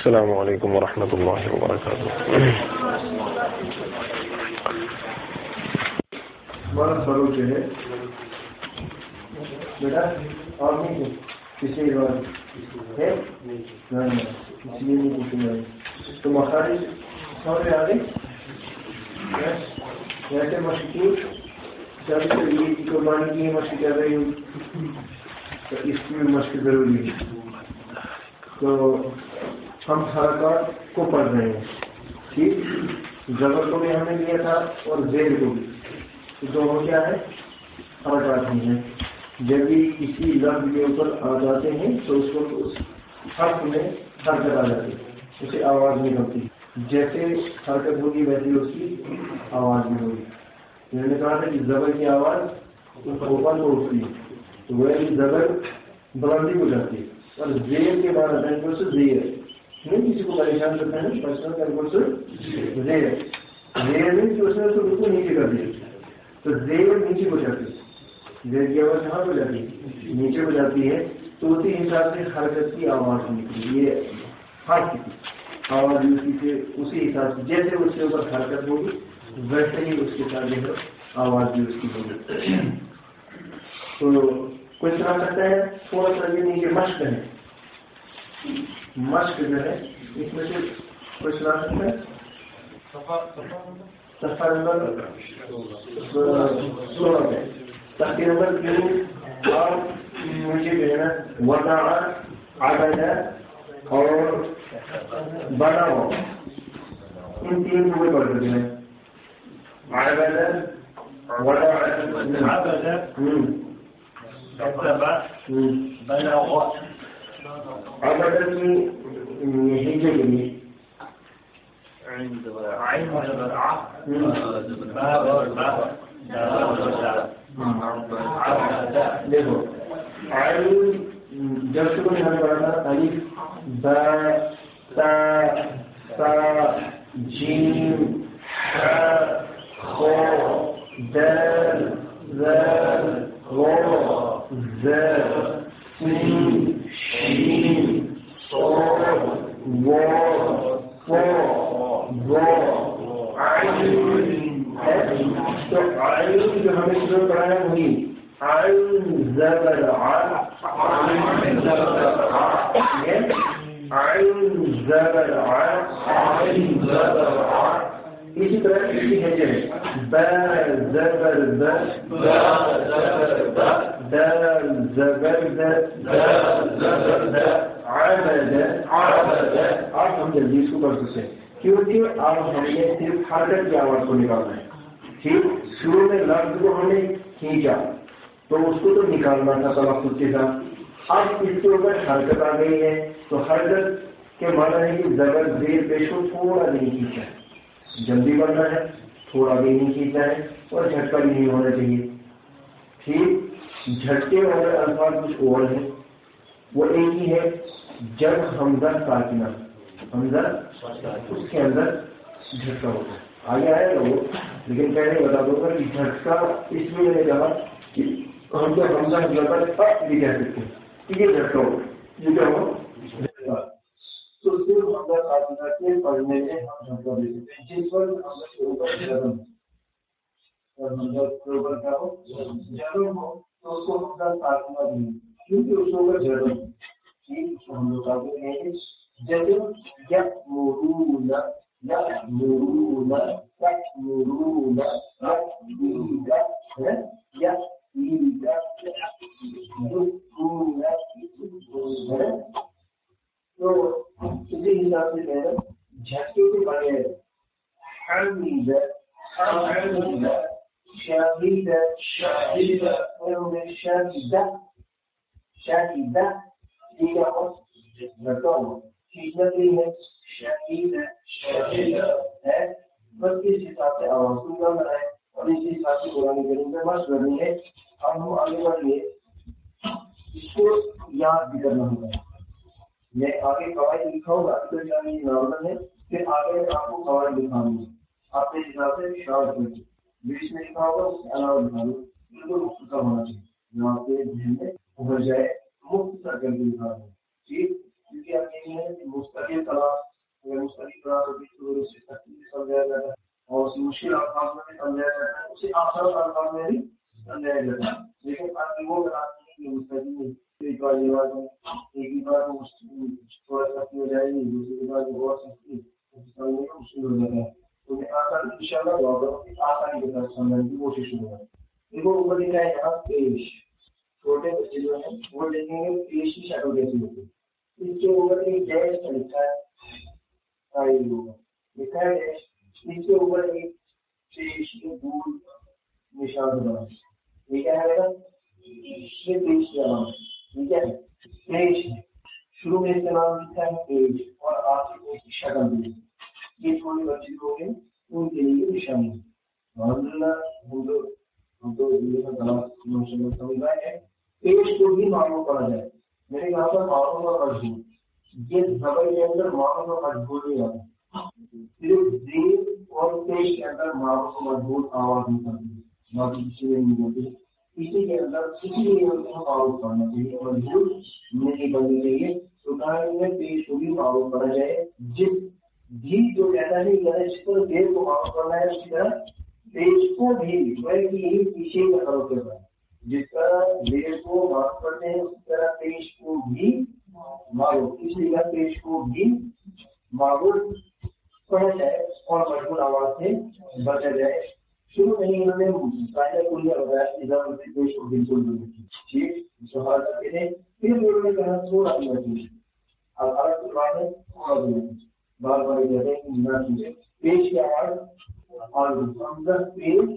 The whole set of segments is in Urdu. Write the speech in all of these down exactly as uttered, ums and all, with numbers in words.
السلام علیکم ورحمۃ اللہ وبرکاتہ. ہمارا فروغ جو ہے بیٹا اور نہیں کسی بات ہے اس لیے نہیں پوچھنا ہے تو مخارج سمجھ میں آ گئی. ویسے مشکور جب یہ قربانی کی مشق کر رہی ہوں تو اس کی بھی مشق ضروری ہے. تو ہم حرکات کو پڑھ رہے ہیں ٹھیک. زبر کو بھی ہم نے لیا تھا اور زیر کو بھی. دونوں کیا ہے حرکات ہی ہیں. جب بھی کسی لفظ کے اوپر آ جاتے ہیں تو اس کو اس حرف میں حرکت آ جاتی ہے, اسے آواز نہیں ہوتی. جیسے حرکت ہوگی ویسے اس کی آواز بھی ہوگی. میں نے کہا تھا کہ زبر کی آواز اوپر کو اٹھتی ہے تو وہ زبر بلندی ہو جاتی ہے. اور زیر کے بعد آتا ہے سے زیر نہیں کسی کو پریشان کرتا ہے پرسنل کر سے زیر زیر نہیں کہ اس نے اس کو بالکل نیچے کر دیا تو زیر نیچے ہو جاتی ہے. زیر کی آواز کہاں ہو جاتی ہے نیچے ہو جاتی ہے. تو اسی حساب سے حرکت کی آواز نکلی. یہ حرف کی آواز اسی سے اسی حساب سے جیسے اس کے اوپر حرکت ہوگی ویسے ہی اس کے ساتھ جو ہے آواز بھی اس کی ہوگی. تو کوئی سنا سکتا ہے تھوڑا سا یہ نیچے مشق ہے مشق جو ہے اس میں سے کوئی سنا سکتا ہے. سفر نمبر سولہ میں تحقیق نمبر تین آپ مجھے جو ہے نا وضع عدد اور بڑا ہو ان تین کو پڑھ سکتے ہیں. عدد وضع عدد کی ہجے کے لیے عند عين والبرعة باب والباب دیکھو عین جب سے کوئی ہمیں پڑھا تھا الف با تا سا جیم ح خ دال ذال غ ز سین شین صاد واو تو عین جو ہمیں شروع پڑھا ہے وہی عین زبر عین زبر اسی طرح اسی ہے با زبر ب دال زبر د عبد آپ ہم جلدی اس کو کر سکتے ہیں کیونکہ اب ہم نے صرف حرکت کی آواز کو نکالنا ہے. ٹھیک شروع میں لفظ کو ہم نے کھینچا تو اس کو تو نکالنا تھا تلفظ کے ساتھ. اب اس کے اوپر حرکت آ گئی ہے تو حرکت کے معنی ہے کہ زبر زیر پیش کو تھوڑا بھی نہیں کھینچا ہے. جلدی بڑھنا ہے تھوڑا بھی نہیں کھینچنا ہے اور جھٹکا بھی نہیں ہونا چاہیے. ٹھیک جھٹکے والے الفاظ کچھ اور ہیں وہ ایک ہی ہے جب حمزہ ساکنہ حمزہ اس کے اندر جھٹکا ہوتا ہے. آگے آئے گا وہ لیکن پہلے بتا دوں گا کہ جھٹکا اس میں میں نے کہا کہ ہم تو حمزہ زبر بھی کہہ سکتے ہیں کہ یہ جھٹکا ہو یہ کیا ہو تو صرف حمزہ ساکنہ کے پڑھنے میں ہم جھٹکا دے سکتے ہیں. جس پر حمزہ کے اوپر جرم اور حمزہ کے اوپر کیا ہو جرم ہو تو اس کو حمزہ ساکنہ بھی کیونکہ اس کے اوپر جرم ہم لوگ کہتے ہیں جیسے یا مرون یا مرون یا مرون یا تو اسی حساب سے کہہ رہے جھٹکے کے بغیر حمید حمید شاہد شاہد شاہدہ شاہدہ یہ کیا ہو گھٹا ہو سیکھنا نہیں ہے شاہد شاہد ہے بس اس حساب سے آواز کو نکالنا ہے اور اسی حساب سے قرآن کریم میں مشق کرنی ہے. اب ہم آگے بڑھیے اس کو یاد بھی کرنا ہوگا. میں آگے قواعد لکھاؤں گا تو یہ نارمل ہے پھر آگے آپ کو قواعد لکھاؤں گا آپ کے حساب سے شارٹ کر کے بیچ میں لکھا ہوگا اس کے علاوہ لکھا دو بالکل مختصر ہونا چاہیے جو آپ کے ذہن میں ابھر جائے مختصر کر کے لکھا دو. ٹھیک کیونکہ آپ نہیں ہے مستقل کلاس اگر مستقل کلاس ہوتی تو اسے تکلیف سمجھایا جاتا ہے اور اس مشکل الفاظ میں بھی سمجھایا جاتا ہے اسے آسان الفاظ میں بھی سمجھایا جاتا ہے لیکن آپ وہ کلاس نہیں مستقل ایک بار یہ بات ایک ہی بار تھوڑا سختی ہو جائے گی دوسری بار بہت سختی سمجھنے میں مشکل ہو جاتا ہے تو میں آسان ان شاء اللہ آسانی کے ساتھ سمجھنے کی کوشش کروں گا دیکھو اوپر لکھا ہے یہاں پیش چھوٹے بچے جو ہیں وہ دیکھیں گے پیش کی شکل کیسی ہوتی ہے اس کے اوپر ایک ڈیش کا لکھا ہے لکھا ہے ڈیش اس کے اوپر ایک پیش کے دور نشان بنا یہ کیا ہے یہ پیش کا نام ہے ٹھیک ہے پیش شروع میں اس کا نام لکھا ہے پیش اور آخر میں اس کی شکل دی یہ چھوٹے بچے جو ہیں ان کے لیے نشانی ہے الحمد للہ ہم تو ہم تو سمجھ رہے ہیں پیش کو بھی معلوم پڑا جائے میرے یہاں پر معلوم اور مجبور یہ زبر کے اندر معلوم اور مجبور نہیں آتا صرف زیر اور پیش کے اندر معلوم اور مجبور آواز نکلتی ہے باقی کسی میں نہیں ہوتی اسی کے اندر کسی لیے معلوم پڑنا چاہیے مجبور نہیں بننی چاہیے تو کہانی میں پیش کو بھی معلوم پڑا جائے جس بھی جو کہتا ہے جس پر دیر کو معلوم کرنا ہے اس کی طرح پیش کو بھی یہی پیچھے کا خراب کر رہا ہے جس طرح دیر کو معلوم کرتے ہیں اسی طرح پیش کو بھی معلوم اس لیے پیش کو بھی معلوم پڑھا جائے اور مجبور آواز سے بچا جائے شروع میں ہی انہوں نے قاعدہ کلیہ بتایا نظام سے پیش کو بالکل نہیں ٹھیک سوال کرتے تھے پھر انہوں نے کہا تھوڑا سی مجبور اب الگ کی بات ہے تھوڑا بھی بار بار کہتے ہیں کہ نہ سمجھے پیش کی آواز اور پیش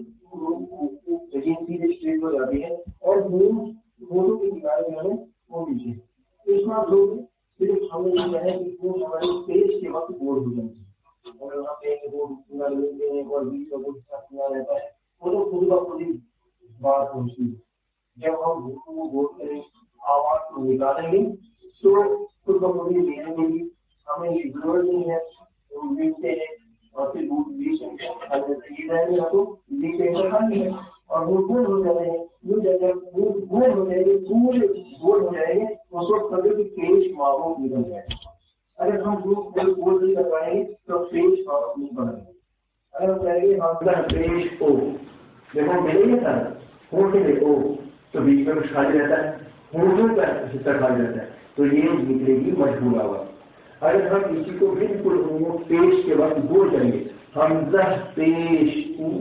اسٹریٹ ہو جاتی ہے اور فوٹو کی نگاہیں جو ہے وہ پیچھے اس میں لوگ صرف ہمیں یہ کہنا ہے کہ وہ ہمارے پیش کے وقت بور ہو جاتے ہیں اور وہاں پہ پورا لیتے ہیں اور بیچ کا کچھ ساتھ رہتا ہے وہ تو خود کا خود ہی بات پہنچتی ہے جب ہم کو بول کریں آواز کو نکالیں گے تو خود کا خود ہی لینے کے لیے ہمیں یہ ضرورت نہیں ہے وہ بیچتے ہیں اور پھر بیچ یہ رہے گا تو بیچ ہے اور وہ گول ہو جاتے ہیں وہ جگہ گول ہو جائے گے پورے گول ہو جائیں گے اس وقت کبھی بھی پیش معروف نکل جائے گا اگر ہم گول گول نہیں کر پائیں گے تو پیش معروف نہیں بنے گا اگر ہم کہیں گے ہم پیش او دیکھو ملے گا سر ہوٹل او تو بیچ میں کچھ خالی رہتا ہے ہوٹل کا حصہ خالی رہتا ہے تو یہ نکلے گی مجبور آواز اگر ہم اسی کو بالکل پیش کے وقت بول کریں گے حمزہ پیش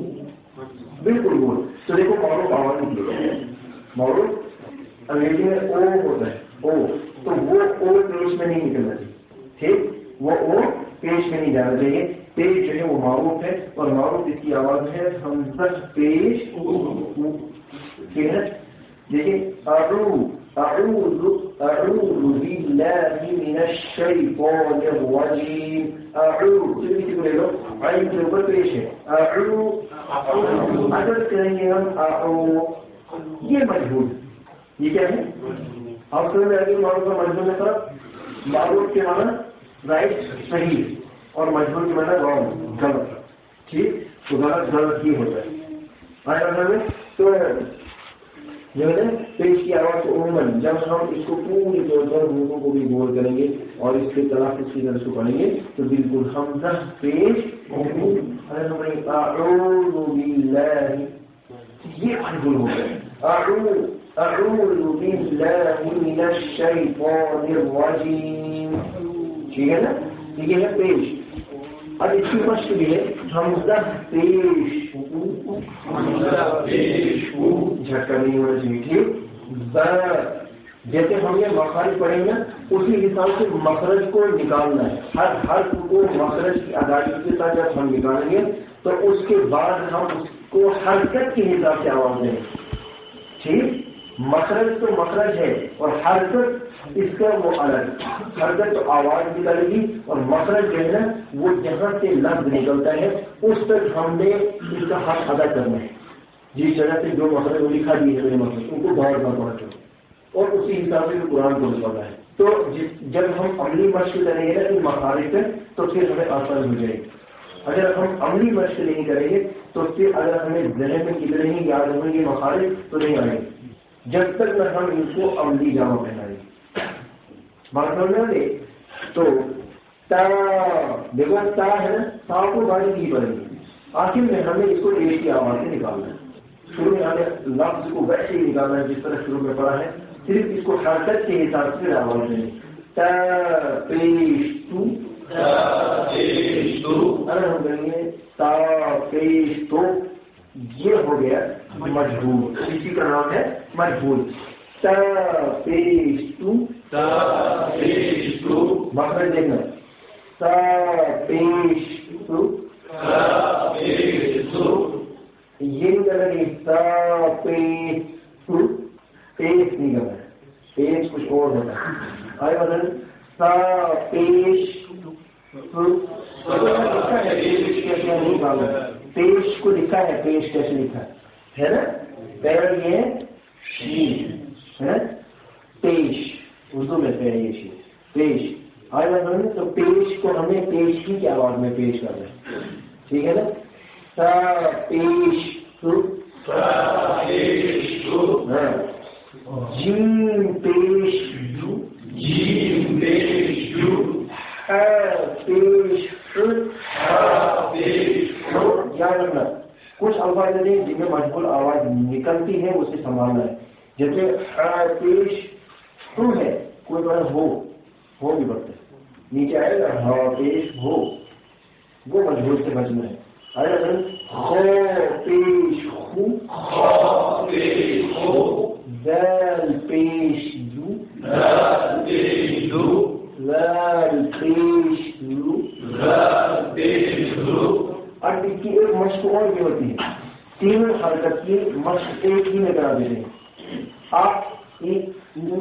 بالکل بول تو دیکھو معروف آواز نکلے گا معروف انگریزی میں او ہوتا ہے او تو وہ او پیش میں نہیں نکلنا چاہیے ٹھیک وہ او پیش میں نہیں جانا چاہیے پیش جو ہے وہ معروف ہے اور معروف اس کی آواز ہے حمزہ پیش ٹھیک ہے دیکھیں اعوذ اعوذ اعوذ باللہ من الشیطان الرجیم اعوذ کسی کو لے لو عین کے اوپر پیش ہے اعوذ اگر کہیں گے ہم اعوذ یہ مجبور یہ کیا ہے آپ سمجھ آئے گی معروف کا مجبور میں فرق معروف کے معنی رائٹ صحیح اور مجبور کے معنی رانگ غلط ٹھیک تو غلط غلط ہی ہوتا ہے آئے میں تو جو ہے پیش کی آواز کو عموماً جب ہم اس کو پوری طور پر لوگوں کو بھی غور کریں گے اور اس کے تلفظ کی طرح سے پڑھیں گے تو بالکل حمزہ پیش اعوذ باللہ یہ مجبور ہو گئے اعوذ اعوذ باللہ من الشیطان الرجیم ٹھیک ہے نا یہ ہے پیش اب اس کی مشق بھی ہے حمزہ پیش جھٹکا نہیں ہونا چاہیے ٹھیک جیسے ہم نے مخارج پڑھیں گے اسی حساب سے مخرج کو نکالنا ہے ہر حرف کو مخرج کی ادائیگی کے ساتھ جب ہم نکالیں گے تو اس کے بعد ہم اس کو حرکت کے حساب سے آواز دیں ٹھیک مخرج تو مخرج ہے اور حرکت اس کا وہ الگ حرکت تو آواز نکالے گی اور مخرج جو ہے نا وہ جہاں سے لفظ نکلتا ہے اس تک ہم نے اس کا حق ادا کرنا ہے جس جگہ سے جو مخرج وہ لکھا دی ہے مخرج ان کو بار بار پڑھا کرو اور اسی حساب سے قرآن کو نکالنا ہے تو جب ہم عملی مشق کریں گے نا ان مخارج پہ تو پھر ہمیں آسان ہو جائے گی اگر ہم عملی مشق نہیں کریں گے تو پھر اگر ہمیں ذہن میں کتنے ہی یاد ہوں گے مخارج تو نہیں آئیں گے جب تک نہ ہم ان کو عملی جامع پہنائیں بات سمجھ لیں तो ता देखो ता है ना, ता को गाड़ी की पड़ेगी, आखिर में हमें इसको एक की आवाज से निकालना है। शुरू में हमें लफ्ज को वैसे ही निकालना है जिस तरह शुरू में पढ़ा है, सिर्फ इसको हरकत के हिसाब से आवाज दें। ता पेश तू, अगर हम कहेंगे ता पेश तो, ये हो गया मजबूर, इसी का नाम है मजबूर। ता पेश तू, मखरज देखना, ता पेश तू, ये नहीं करना कि ता पेश तू, पेश नहीं करना, पेश कुछ और होता है। आगे बदल ता पेश तू, लिखा है पेश कैसे नहीं डालना, पेश को लिखा है, पेश कैसे लिखा है ना, पैर ये शीन है, पेश उर्दू में पैर ये शीन, पेश। आगे बदल तो पेश को हमें पेश की आवाज में पेश करना है, ठीक है ना। ता पेश तू, जीम पेश जू, जीम पेश जू, हा पेश याद रखना, कुछ अल्फाज हैं जिनमें मजबूर आवाज निकलती है, उसे संभालना है। जैसे हा पेश टू है, कोई बड़ा हो हो भी बढ़ता है, नीचे आएगा हा पेश हो, वो मजबूर से बचना है। अरे खो पेश खू, दाल पेश दू, लाल पेश लू। अब इसकी एक मश्क और भी होती है, तीनों हरकत की मश्क एक ही में करा देते हैं। आप एक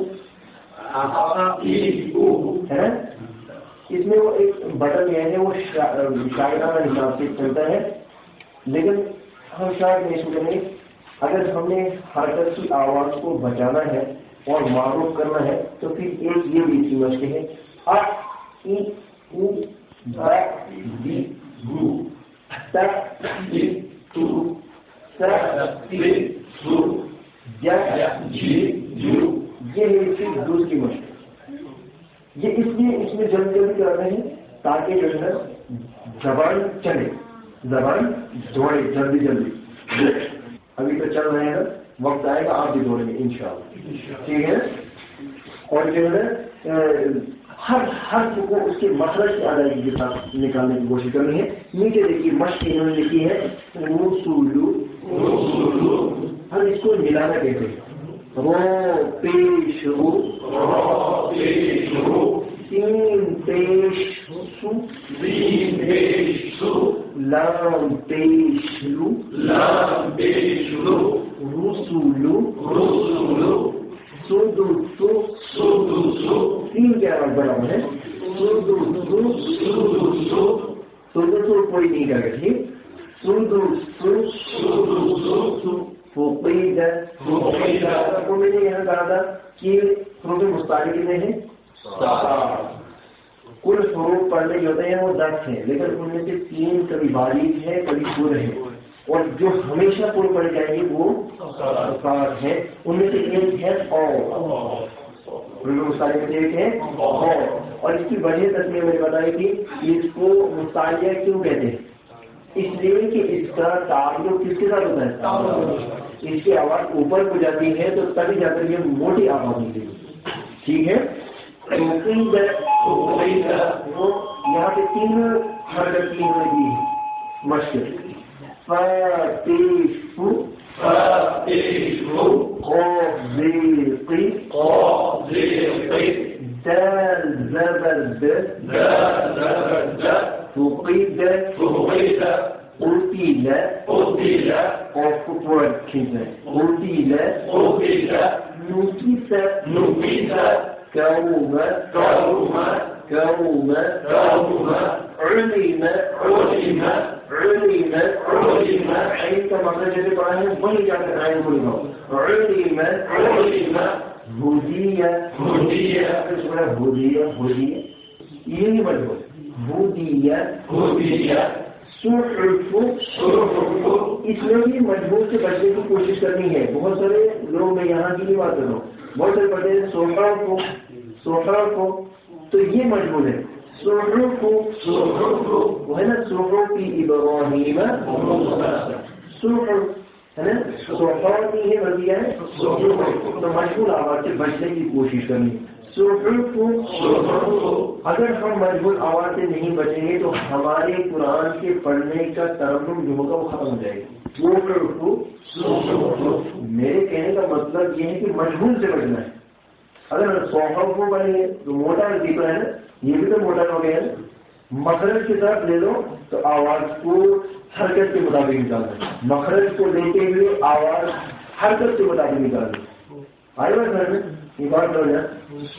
है, इसमें वो एक बटन है, वो शायराना हिसाब से चलता है, लेकिन हम शायद नहीं सुनेंगे। अगर हमने हरकत की आवाज को बचाना है और मारूफ करना है, तो फिर एक ये भी इसकी मश्क है, अ इ उ ब दी गु, त इ तु स ति सु ज जी जू, ये है इसकी दूसरी मश्क। ये इसलिए इसमें जल्दी जल्दी कराते हैं ताकि जो है जबान चले, जबान दौड़े जल्दी जल्दी। अभी तो चल रहे हैं, वक्त आएगा आप भी दौड़ेंगे इंशाअल्लाह, ठीक है। और जो है हर हर को उसके मखरज की अदायगी के साथ निकालने की कोशिश करनी है। नीचे देखिए मश्क इन्होंने लिखी है रूसूलू, हम इसको मिलाना कहते हैं, रो पेश रू, तीन पेश सु, लाम पेश लू, रूसूलू, सुदु सु, तीन क्या बराबर है, सुदु सु, सुदु सु कोई नहीं करेगा, ठीक, सुदु सु, फुकीदा, को मैंने यहाँ कहा था कि हरूफ मुस्तारिक कितने हैं, कुल हरूफ पढ़ने के होते हैं वो दस हैं, लेकिन उनमें से तीन कभी बारीक है कभी पुर है, और जो हमेशा पुर पड़ जाएंगे वो सात है। उनमें से एक है और मुस्तालिया में एक है और, और इसकी वजह तक मैंने बताई थी, इसको मुस्तालिया क्यों कहते हैं, इसलिए कि इसका ताल्लुक किसके साथ होता है, इसकी आवाज ऊपर को जाती है तो तभी जाकर ये मोटी आवाज निकलेगी, ठीक है। तो यहाँ पे तीन हरकत की हुई मश्क, फ़ातिफ़ु, क़ाज़िक़ी, दाल ज़बर द, फ़ुक़िद, क़ुतिल, और फुटबॉल खींचना, क़ुतिल, नुकिस, कौम, कौम, उलिम, उलिम, आइन का मतलब जैसे पढ़ा है वही जाकर आइन को लिखो, उलिम, हुदिया, हुदिया, हुदिया, हुदिया, ये नहीं बोलो, हुदिया, हुदिया, सुहुफ़, सुहुफ़, इसमें भी मजबूर से बचने की कोशिश करनी है। बहुत सारे लोग, मैं यहाँ की नहीं बात कर रहा हूँ, बहुत सारे बच्चे सोफ़ा को, सोफ़ा को تو یہ مجبور ہے. صحف وہ ہے نا صحف ابراہیم صحف ہے نا صحف نہیں ہے بلکہ ہے تو مجبور آواز سے بچنے کی کوشش کرنی. صحف اگر ہم مجبور آواز سے نہیں بچیں گے تو ہمارے قرآن کے پڑھنے کا ترنم جو ہوگا وہ ختم ہو جائے گا. میرے کہنے کا مطلب یہ ہے کہ مجبور سے بچنا ہے. اگر صحف کو بنے گے تو موٹا دیکھ رہا ہے نا یہ بھی تو موٹا ہو گیا ہے. مخرج کے ساتھ لے لو تو آواز کو حرکت کے مطابق نکالنا ہے. مخرج کو لیتے ہوئے آواز حرکت کے مطابق نکالنا. آئے بات گھر میں یہ بات ہو جائے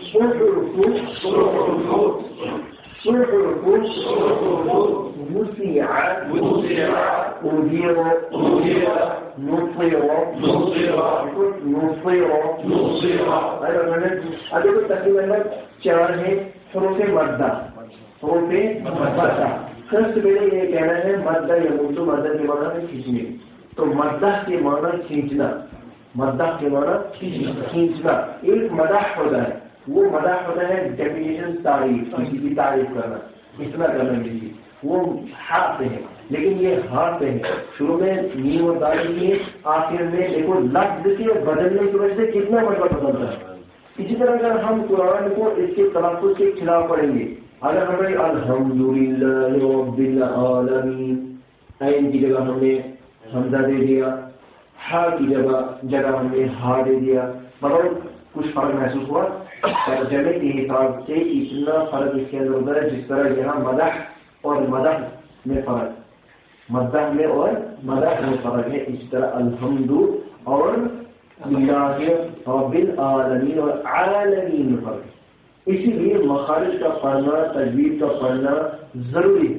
ابھی تو تقریباً چار ہے حروف مدہ. حروف مدہ سب سے پہلے یہ کہنا ہے مدہ یا اردو مدہ کے معنی میں کھینچنے. تو مدہ کے معنی کھینچنا. مدہ کے معنی کھینچنا. ایک مدح ہوتا ہے وہ مدح ہوتا ہے ڈیفینیشن تعریف کسی کی تعریف کرنا اتنا کرنا کسی وہ ہاتھ سے ہے لیکن یہ ہاتھ سے ہے. شروع میں نیم اور دال کی آخر میں دیکھو لفظ کے بدلنے کی وجہ سے کتنا مطلب بدلتا ہے. اسی طرح اگر ہم قرآن کو اس کے تلفظ کے خلاف پڑھیں گے اگر ہمیں الحمدللہ رب العالمین عین کی جگہ ہم نے حمزہ دے دیا ہا کی جگہ جگہ ہم نے ہا دے دیا مطلب کچھ فرق محسوس ہوا. ترجمے کے حساب سے اتنا فرق اس کے اندر ہوتا ہے جس طرح یہاں مدح اور مدح میں فرق مدح میں اور مدح میں فرق ہے اسی طرح الحمد اور رب العالمین اور عالمین میں فرق ہے. اسی لیے مخارج کا پڑھنا تجوید کا پڑھنا ضروری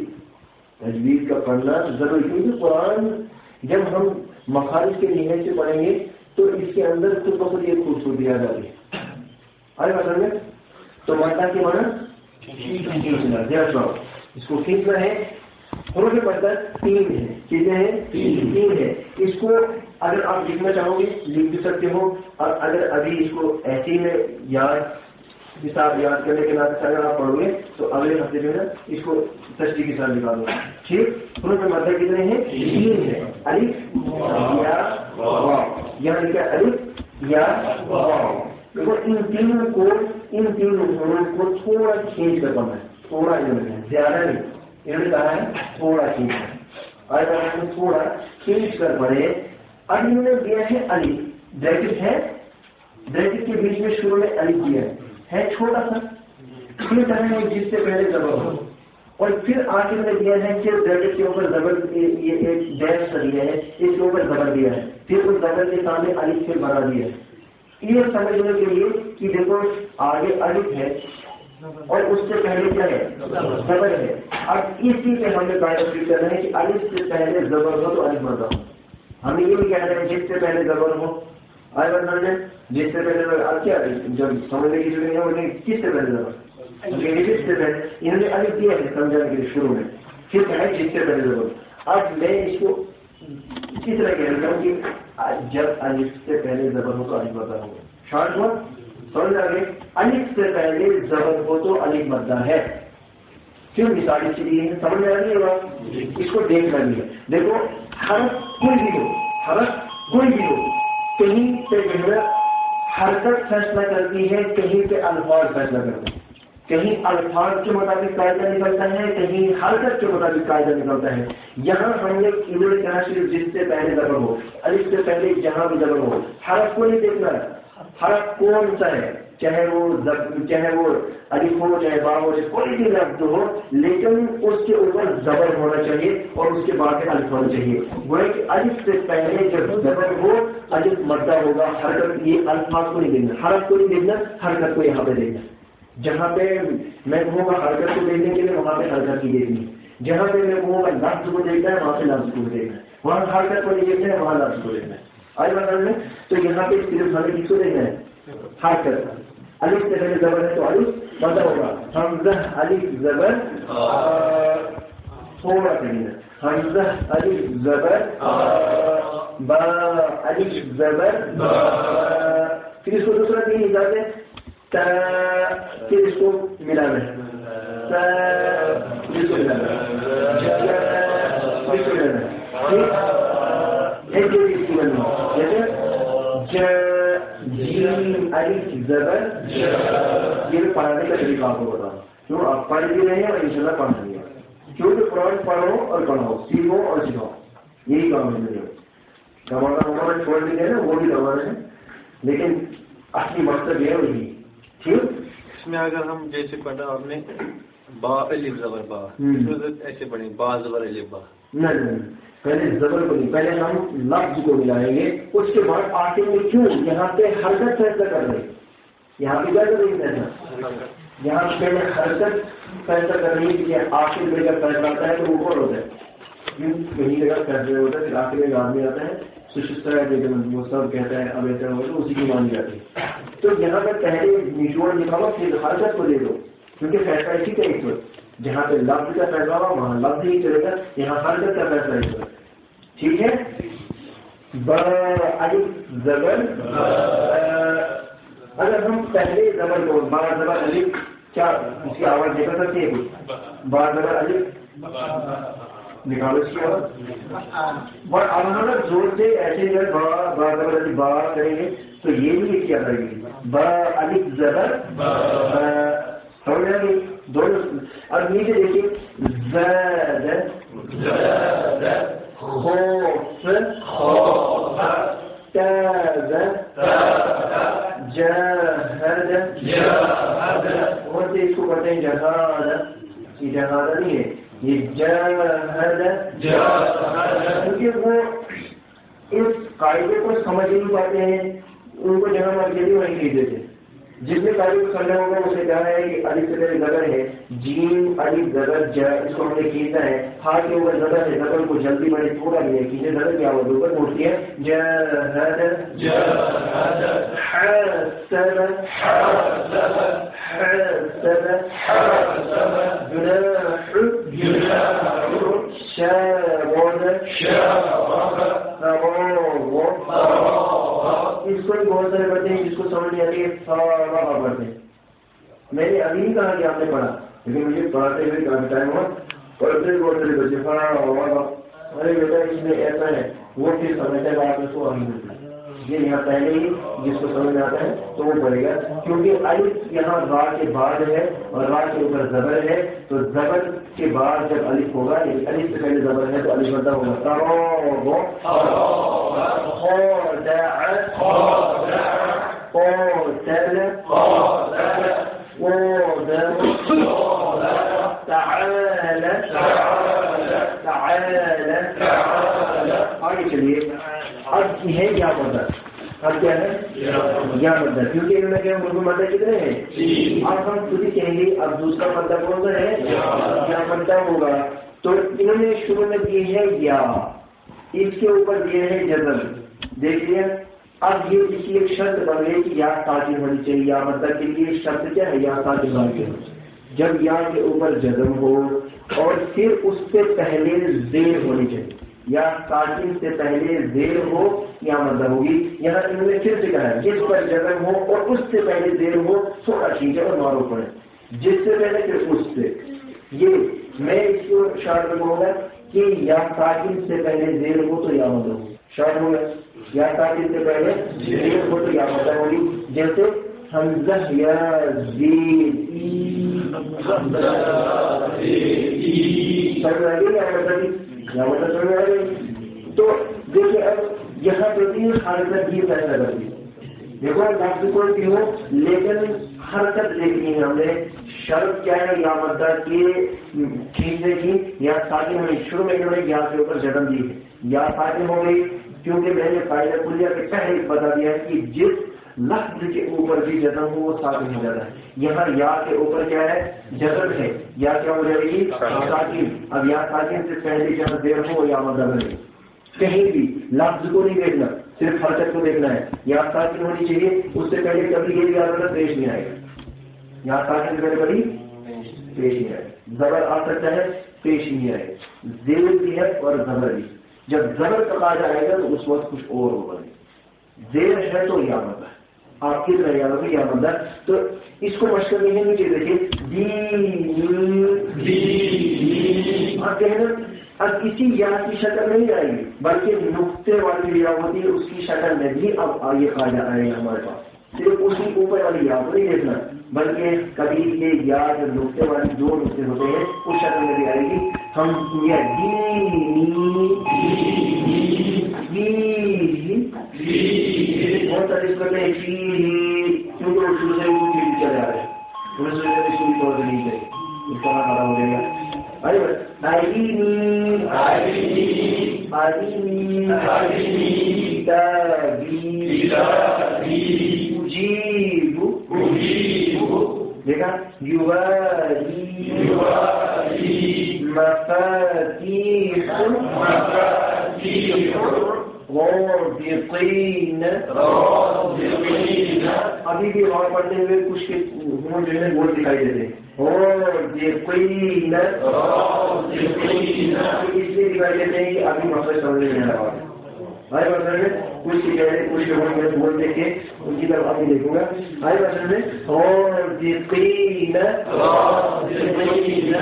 تجوید کا پڑھنا ضروری کیونکہ قرآن جب ہم مخارج کے نہایت سے پڑھیں گے تو اس کے اندر خود بخود یہ خوبصورتی آ جاتی ہے. آئے بات میں تو مدہ کے معنی کھینچنا اس کو کھینچنا ہے. حروف مدہ تین ہے چیزیں ہیں تین ہے. اس کو اگر آپ لکھنا چاہو گے لکھ بھی سکتے ہو اور اگر ابھی اس کو ایسے میں یاد حساب یاد کرنے کے ناطے سے اگر آپ پڑھو گے تو اگلے ہفتے جو ہے نا اس کو تشریح کے ساتھ نکالو. ٹھیک. حروف مدہ کتنے ہیں تین ہے. الف یا واو یہاں لکھا الف یا واو. دیکھو ان تینوں کو ان تینوں حروف کو تھوڑا کھینچ کر پڑھنا ہے. تھوڑا زیادہ نہیں انہوں نے کہا ہے تھوڑا کھینچ کر آج تھوڑا کھینچ کر پڑھے. اب انہوں نے دیا ہے الف بریکٹ ہے بریکٹ کے بیچ میں شروع میں الف دیا ہے چھوٹا سا پھر کہنا ہے جس سے پہلے زبر ہو اور پھر آخر میں دیا ہے کہ بریکٹ کے اوپر زبر یہ ایک ڈیش سا دیا ہے اس کے اوپر زبر دیا ہے پھر اس زبر کے سامنے الف سے بنا دیا ہے. یہ سمجھنے کے لیے کہ دیکھو آگے الف ہے اور اس سے پہلے کیا ہے زبر ہے. اب اسی پہ ہمیں قاعدہ فکر کرنا ہے کہ الف سے پہلے زبر ہو تو الف مدہ ہو. ہمیں یہ بھی کہنا ہے جس سے پہلے زبر ہو آئے بندہ جس سے پہلے اب کیا جب سمجھنے کی ضرورت ہے وہ کس سے پہلے زبر جس سے پہلے انہوں نے الف دیا ہے سمجھانے کے لیے شروع میں پھر کہا ہے جس سے پہلے زبر. اب میں اس کو اسی طرح کہہ رہا ہوں کہ جب الف سے پہلے زبر ہو تو الف مدہ ہو. شارٹ ہوا سمجھ آ گئے. الف سے پہلے زبر ہو تو الف مدہ ہے. پھر مثال اس لیے سمجھ آ رہی ہے اس کو دیکھ لینی ہے. دیکھو حرف کوئی بھی ہو حرف کوئی بھی ہو کہیں پہ جو ہے حرکت فیصلہ کرتی ہے کہیں پہ الفاظ فیصلہ کرتے ہیں. کہیں الفاظ کے مطابق قاعدہ نکلتا ہے کہیں حرکت کے مطابق قاعدہ نکلتا ہے. یہاں ہم نے انہوں نے کہا صرف جس سے پہلے زبر ہو الف سے پہلے جہاں بھی زبر ہو حرف کو نہیں دیکھنا ہے. حرف کون سا ہے چاہے وہ چاہے وہ الف ہو چاہے با ہو چاہے کوئی بھی لفظ ہو لیکن اس کے اوپر زبر ہونا چاہیے اور اس کے بعد الف ہونا چاہیے. وہ ہے کہ الف سے پہلے جب زبر ہو الف مدہ ہوگا. حرکت یہ الفاظ کو نہیں دیکھنا حرف کو نہیں دیکھنا حرکت کو یہاں پہ دیکھنا. جہاں پہ میں کہوں گا حرکت کو دیکھنے کے لیے وہاں پہ حرکت کی دیکھنی. جہاں پہ میں کہوں گا لفظ کو دیکھنا ہے وہاں پہ لفظ کو دیکھنا ہے. وہاں حرکت کو نہیں دیکھنا ہے وہاں لفظ کو دیکھنا ہے. آئی بات میں تو یہاں پہ صرف ہمیں کس کو دیکھنا ہے حرکت. الف سے پہلے زبر ہے تو الف مدہ ہوگا. حمزہ الف زبر تھوڑا کہنا حمزہ الف زبر با الف زبر. پھر اس کو دوسرا تین اجازت تا پھر اس کو ملانا ہے تا اس کو ملانا ہے اس کو ملانا ہے ایک جو اس کی بننا جیسے ج جیم الف زبر یہ پڑھانے کا طریقہ آپ کو بتاؤ کیوں آپ پڑھ بھی رہے ہیں اور انشاءاللہ پڑھ رہے ہیں کیونکہ قرآن پڑھو اور پڑھاؤ سیکھو اور سکھاؤ یہی کام ہے میرے کمانا ہمارا چھوڑ بھی ہے نا وہ بھی کمانا ہے لیکن اصلی مقصد یہ ہے وہی ٹھیک. اس میں اگر ہم جیسے پڑھا ہم نے با الف زبر با ایسے پڑھیں با زبر الف با نہیں پہلے زبر کو نہیں پہلے ہم لفظ کو ملائیں گے اس کے بعد آخر میں کیوں یہاں پہ حرکت فیصلہ کر رہے یہاں پہ کیا کر رہی ہے یہاں پہلے حرکت فیصلہ کر رہی ہے کہ آخر میں جب فیصلہ آتا ہے تو وہ کون ہوتا ہے کہیں جگہ فیصلے ہوتا ہے پھر آخر میں آدمی آتا ہے سشتہ ہے وہ سب کہتا ہے اب ایسا ہو تو اسی کی مانی جاتی ہے. تو یہاں پہ پہلے نچوڑ نکالو پھر حرکت کو دے دو کیونکہ فیصلہ اسی کا ایک جہاں پہ لفظ کا فیصلہ ہوا وہاں لفظ ہی چلے گا یہاں حرکت کا فیصلہ ہی ہوگا. ٹھیک ہے. با الف زبر اگر ہم پہلے زبر کو با زبر الف کیا اس کی آواز دیکھ سکتے ہیں کچھ با زبر الف نکالو اس کی آواز اور اب ہم زور سے ایسے جب با با زبر الف با کریں گے تو یہ بھی کیا کرے گی با الف زبر سمجھ رہے ہیں دونوں. اب نیچے دیکھیے زاد خوف تاب جاہد اور اس کو کہتے ہیں جہاد. یہ جہاد نہیں ہے یہ جاہد کیونکہ وہ اس قاعدے کو سمجھ نہیں پاتے ہیں ان کو جہاں مرکزی وہیں نہیں دیتے. جس نے قاعدے کو سمجھا ہوگا اسے کہا ہے کہ الف سے پہلے زبر ہے جیم الف زبر جا اس کو ہم نے کھینچنا ہے ہا کے اوپر زبر ہے زبر کو جلدی بڑے تھوڑا بھی ہے کھینچے زبر کی آواز اوپر اٹھتی ہے جاہد جاہد حسب حسب حسب جناح جناح شابد شابد اس کو بہت سارے پڑھتے ہیں جس کو سمجھ نہیں آتی ہے سارا پڑھتے ہیں. میں نے ابھی نہیں کہا کہ آپ نے پڑھا لیکن مجھے پڑھاتے ہوئے کافی ٹائم ہوا پڑھتے بہت سارے بچے پڑھا ارے بیٹا اس میں ایسا ہے وہ پھر سمجھتا ہے آپ اس کو ابھی ملتا ہے. یہ یہاں پہلے ہی جس کو سمجھ آتا ہے تو وہ پڑھے گا کیونکہ الف یہاں را کے بعد ہے اور را کے اوپر زبر ہے تو زبر کے بعد جب الف ہوگا یعنی الف سے پہلے زبر ہے تو الف بنتا ہوگا آگے چلیے. اب ہے کیا مدد اب کیا ہے کیا مدد کیونکہ انہوں نے کہا اردو مدد کتنے ہیں اب ہم خود ہی کہیں گے اب دوسرا مدد کون سا ہے کیا مدد ہوگا. تو انہوں نے شروع میں دیے ہے یا اس کے اوپر دیے ہے جزم دیکھیے. اب یہ اس کی ایک شرط بن گئی کہ یا ساکن ہونی چاہیے یا مدد کے لیے شرط کیا ہے یا ساکن ہونی چاہیے. جب یا کے اوپر جزم ہو اور پھر اس سے پہلے زیر ہونی چاہیے یا ساکن سے پہلے زیر ہو یا مدد ہوگی. یہاں انہوں نے پھر سے کہا ہے جس پر جزم ہو اور اس سے پہلے زیر ہو تھوڑا ٹھیک ہے اور معروف پڑے جس سے پہلے پھر اس سے. یہ میں اس کو شارٹ میں کہوں گا کہ یا ساکن سے پہلے زیر ہو تو یا مدد ہو. شارٹ ہو گیا یا ساکن سے پہلے زیر ہو تو یا مدد ہوگی. جیسے حمزہ یا زید یا مدد سمجھ آ گئی. تو دیکھیے اب یہاں پہ بھی حرکت یہ فیصلہ کرتی ہے. دیکھو لفظ کوئی بھی ہو لیکن حرکت دیکھنی ہے ہم نے. شرط کیا ہے یا مدد کے کھینچنے کی یا ساکن ہمیں شروع میں انہوں نے یا کے اوپر جنم دی ہے یا ساکن ہو گئی کیونکہ میں نے فائدہ کلیہ کے پہلے بتا دیا ہے کہ جس لفظ کے اوپر بھی جزم ہو وہ ساکن ہو جاتا ہے. یہاں یا کے اوپر کیا ہے جزم ہے یا کیا ہو جائے گی ساکن. اب یا ساکن سے پہلے جہاں زیر ہو یا مدد ہے کہیں بھی لفظ کو نہیں دیکھنا صرف حرکت کو دیکھنا ہے. یا ساکن ہونی چاہیے اس سے پہلے کبھی یہ بھی عادت پیش نہیں آئے گا. یا ساکن سے پہلے کبھی پیش نہیں آئے. زبر آ سکتا ہے پیش نہیں آئے. زیر بھی ہے اور زبر بھی. جب زبر تقاضا آئے گا تو اس وقت کچھ اور ہوگا. زیر ہے تو یا مدد آپ کی طرح یاد ہوگی کیا مطلب. تو اس کو مشق کرنے کے نیچے دیکھیے دی اور کہنا اب کسی یا کی شکل نہیں آئے گی بلکہ نقطے والی یا ہوتی ہے اس کی شکل میں بھی اب آگے آ جائے گا ہمارے پاس. صرف اسی اوپر والی یا کو نہیں دیکھنا بلکہ کبھی یہ یا جو نقطے والی دو نقطے ہوتے ہیں اس شکل میں بھی آئے گی. ہم یہ بہت سارے اس کرتے ہیں کیونکہ وہ شروع سے چلے آ رہے ہیں انہیں سوچتے ہیں شروع طور سے نہیں چاہیے اس کا کھڑا ہو جائے گا. أرني أرني أرني كتابي أجيب أجيب دیکھا يواري يواري مفاتيح مفاتيح رابطين رابطين ابھی بھی وہاں پڑھتے ہوئے کچھ جو ہے وہ دکھائی دیتے رابطين رابطين اس لیے دکھائی دیتے ہیں کہ ابھی مسئلہ سمجھ نہیں آ رہا ہے. آئے بسر میں کچھ کہہ رہے کچھ لوگوں میں بول دے کے ان کی طرف ابھی دیکھوں گا. آئے بسر میں رابطين رابطين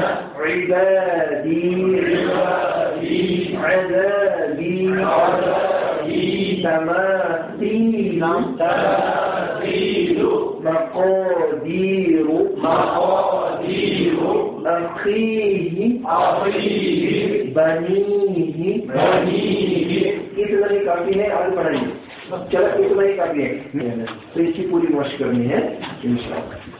عبادي عبادي عذابي عذابي تماثيل تماثيل مقادير مقادير أخيه أخيه بنيه بنيه. اتنا ہی کافی ہے آگے پڑھائیے. چلو اتنا ہی کافی ہے تو اس کی پوری مشق کرنی ہے انشاءاللہ.